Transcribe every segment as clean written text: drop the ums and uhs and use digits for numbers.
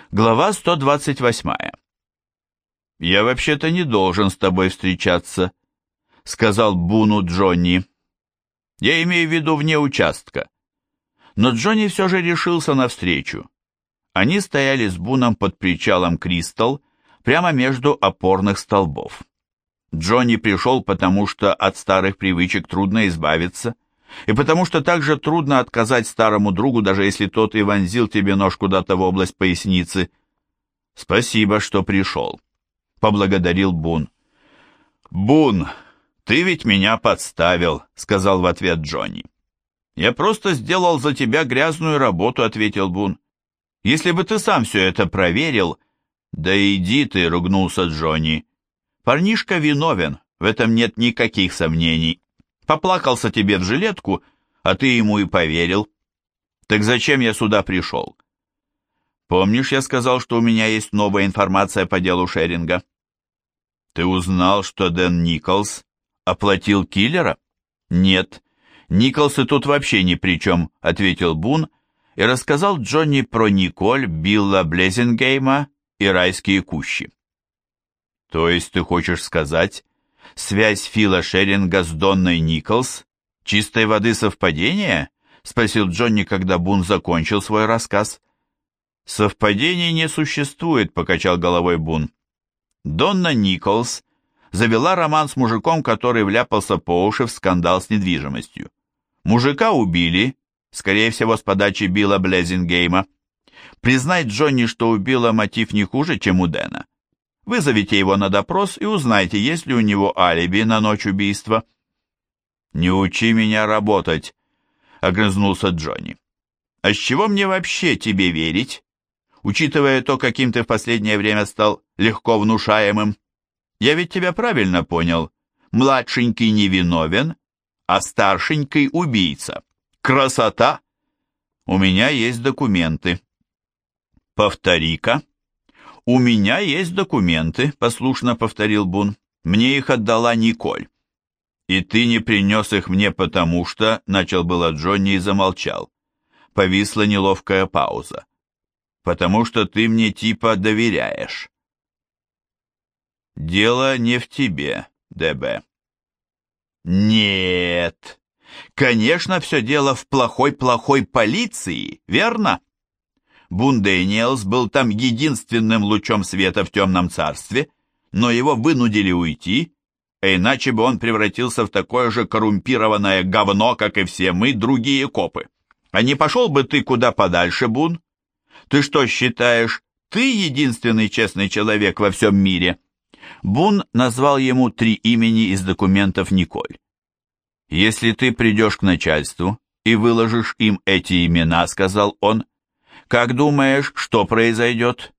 Глава 128. «Я вообще-то не должен с тобой встречаться», — сказал Буну Джонни. «Я имею в виду вне участка». Но Джонни все же решился на встречу. Они стояли с Буном под причалом «Кристал», прямо между опорных столбов. Джонни пришел, потому что от старых привычек трудно избавиться, и потому что также трудно отказать старому другу, даже если тот и вонзил тебе нож куда-то в область поясницы. «Спасибо, что пришел», — поблагодарил Бун. «Бун, ты ведь меня подставил», — сказал в ответ Джонни. «Я просто сделал за тебя грязную работу», — ответил Бун. «Если бы ты сам все это проверил...» «Да иди ты», — ругнулся Джонни. «Парнишка виновен, в этом нет никаких сомнений. Поплакался тебе в жилетку, а ты ему и поверил. Так зачем я сюда пришел?» «Помнишь, я сказал, что у меня есть новая информация по делу Шеринга?» «Ты узнал, что Дэн Николс оплатил киллера?» «Нет, Николсы тут вообще ни при чем», — ответил Бун и рассказал Джонни про Николь, Билла Блезингейма и райские кущи. «То есть ты хочешь сказать, связь Фила Шеринга с Донной Николс — чистой воды совпадение?» — спросил Джонни, когда Бун закончил свой рассказ. «Совпадений не существует», — покачал головой Бун. «Донна Николс завела роман с мужиком, который вляпался по уши в скандал с недвижимостью. Мужика убили, скорее всего, с подачи Билла Блезингейма. Признай, Джонни, что у Билла мотив не хуже, чем у Дэна. Вызовите его на допрос и узнайте, есть ли у него алиби на ночь убийства». «Не учи меня работать», — огрызнулся Джонни. «А с чего мне вообще тебе верить, учитывая то, каким ты в последнее время стал легко внушаемым? Я ведь тебя правильно понял. Младшенький невиновен, а старшенький убийца. Красота! У меня есть документы». «Повтори-ка». «У меня есть документы», — послушно повторил Бун. «Мне их отдала Николь». «И ты не принес их мне, потому что...» — начал было Джонни и замолчал. Повисла неловкая пауза. «Потому что ты мне типа доверяешь». «Дело не в тебе, ДБ». «Нет. Конечно, все дело в плохой-плохой полиции, верно?» Бун Дэниелс был там единственным лучом света в темном царстве, но его вынудили уйти, а иначе бы он превратился в такое же коррумпированное говно, как и все мы, другие копы. А не пошел бы ты куда подальше, Бун? Ты что, считаешь, ты единственный честный человек во всем мире?» Бун назвал ему 3 имени из документов Николь. «Если ты придешь к начальству и выложишь им эти имена, — сказал он, — как думаешь, что произойдет?»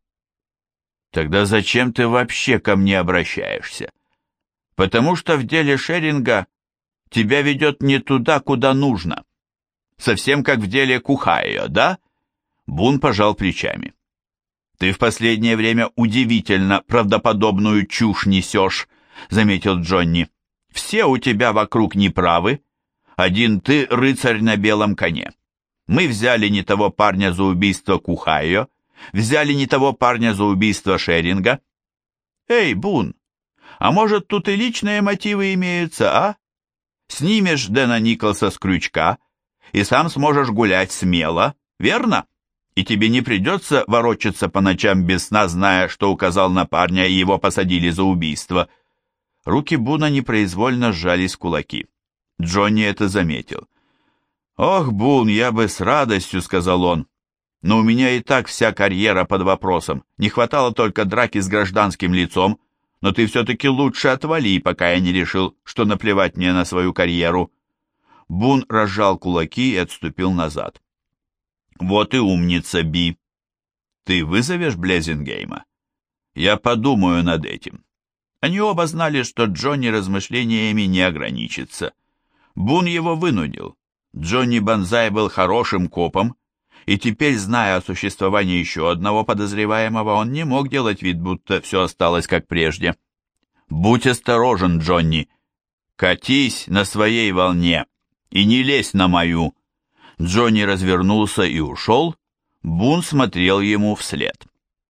«Тогда зачем ты вообще ко мне обращаешься?» «Потому что в деле Шеринга тебя ведет не туда, куда нужно. Совсем как в деле Кухайо, да?» Бун пожал плечами. «Ты в последнее время удивительно правдоподобную чушь несешь», — заметил Джонни. «Все у тебя вокруг неправы. Один ты рыцарь на белом коне. Мы взяли не того парня за убийство Кухайо, взяли не того парня за убийство Шеринга. Эй, Бун, а может, тут и личные мотивы имеются, а? Снимешь Дэна Николса с крючка и сам сможешь гулять смело, верно? И тебе не придется ворочаться по ночам без сна, зная, что указал на парня и его посадили за убийство». Руки Буна непроизвольно сжались в кулаки. Джонни это заметил. «Ох, Бун, я бы с радостью», — сказал он. «Но у меня и так вся карьера под вопросом. Не хватало только драки с гражданским лицом, но ты все-таки лучше отвали, пока я не решил, что наплевать мне на свою карьеру». Бун разжал кулаки и отступил назад. «Вот и умница, Би. Ты вызовешь Блезингейма?» «Я подумаю над этим». Они оба знали, что Джонни размышлениями не ограничится. Бун его вынудил. Джонни Банзай был хорошим копом, и теперь, зная о существовании еще одного подозреваемого, он не мог делать вид, будто все осталось как прежде. «Будь осторожен, Джонни. Катись на своей волне и не лезь на мою». Джонни развернулся и ушел. Бун смотрел ему вслед.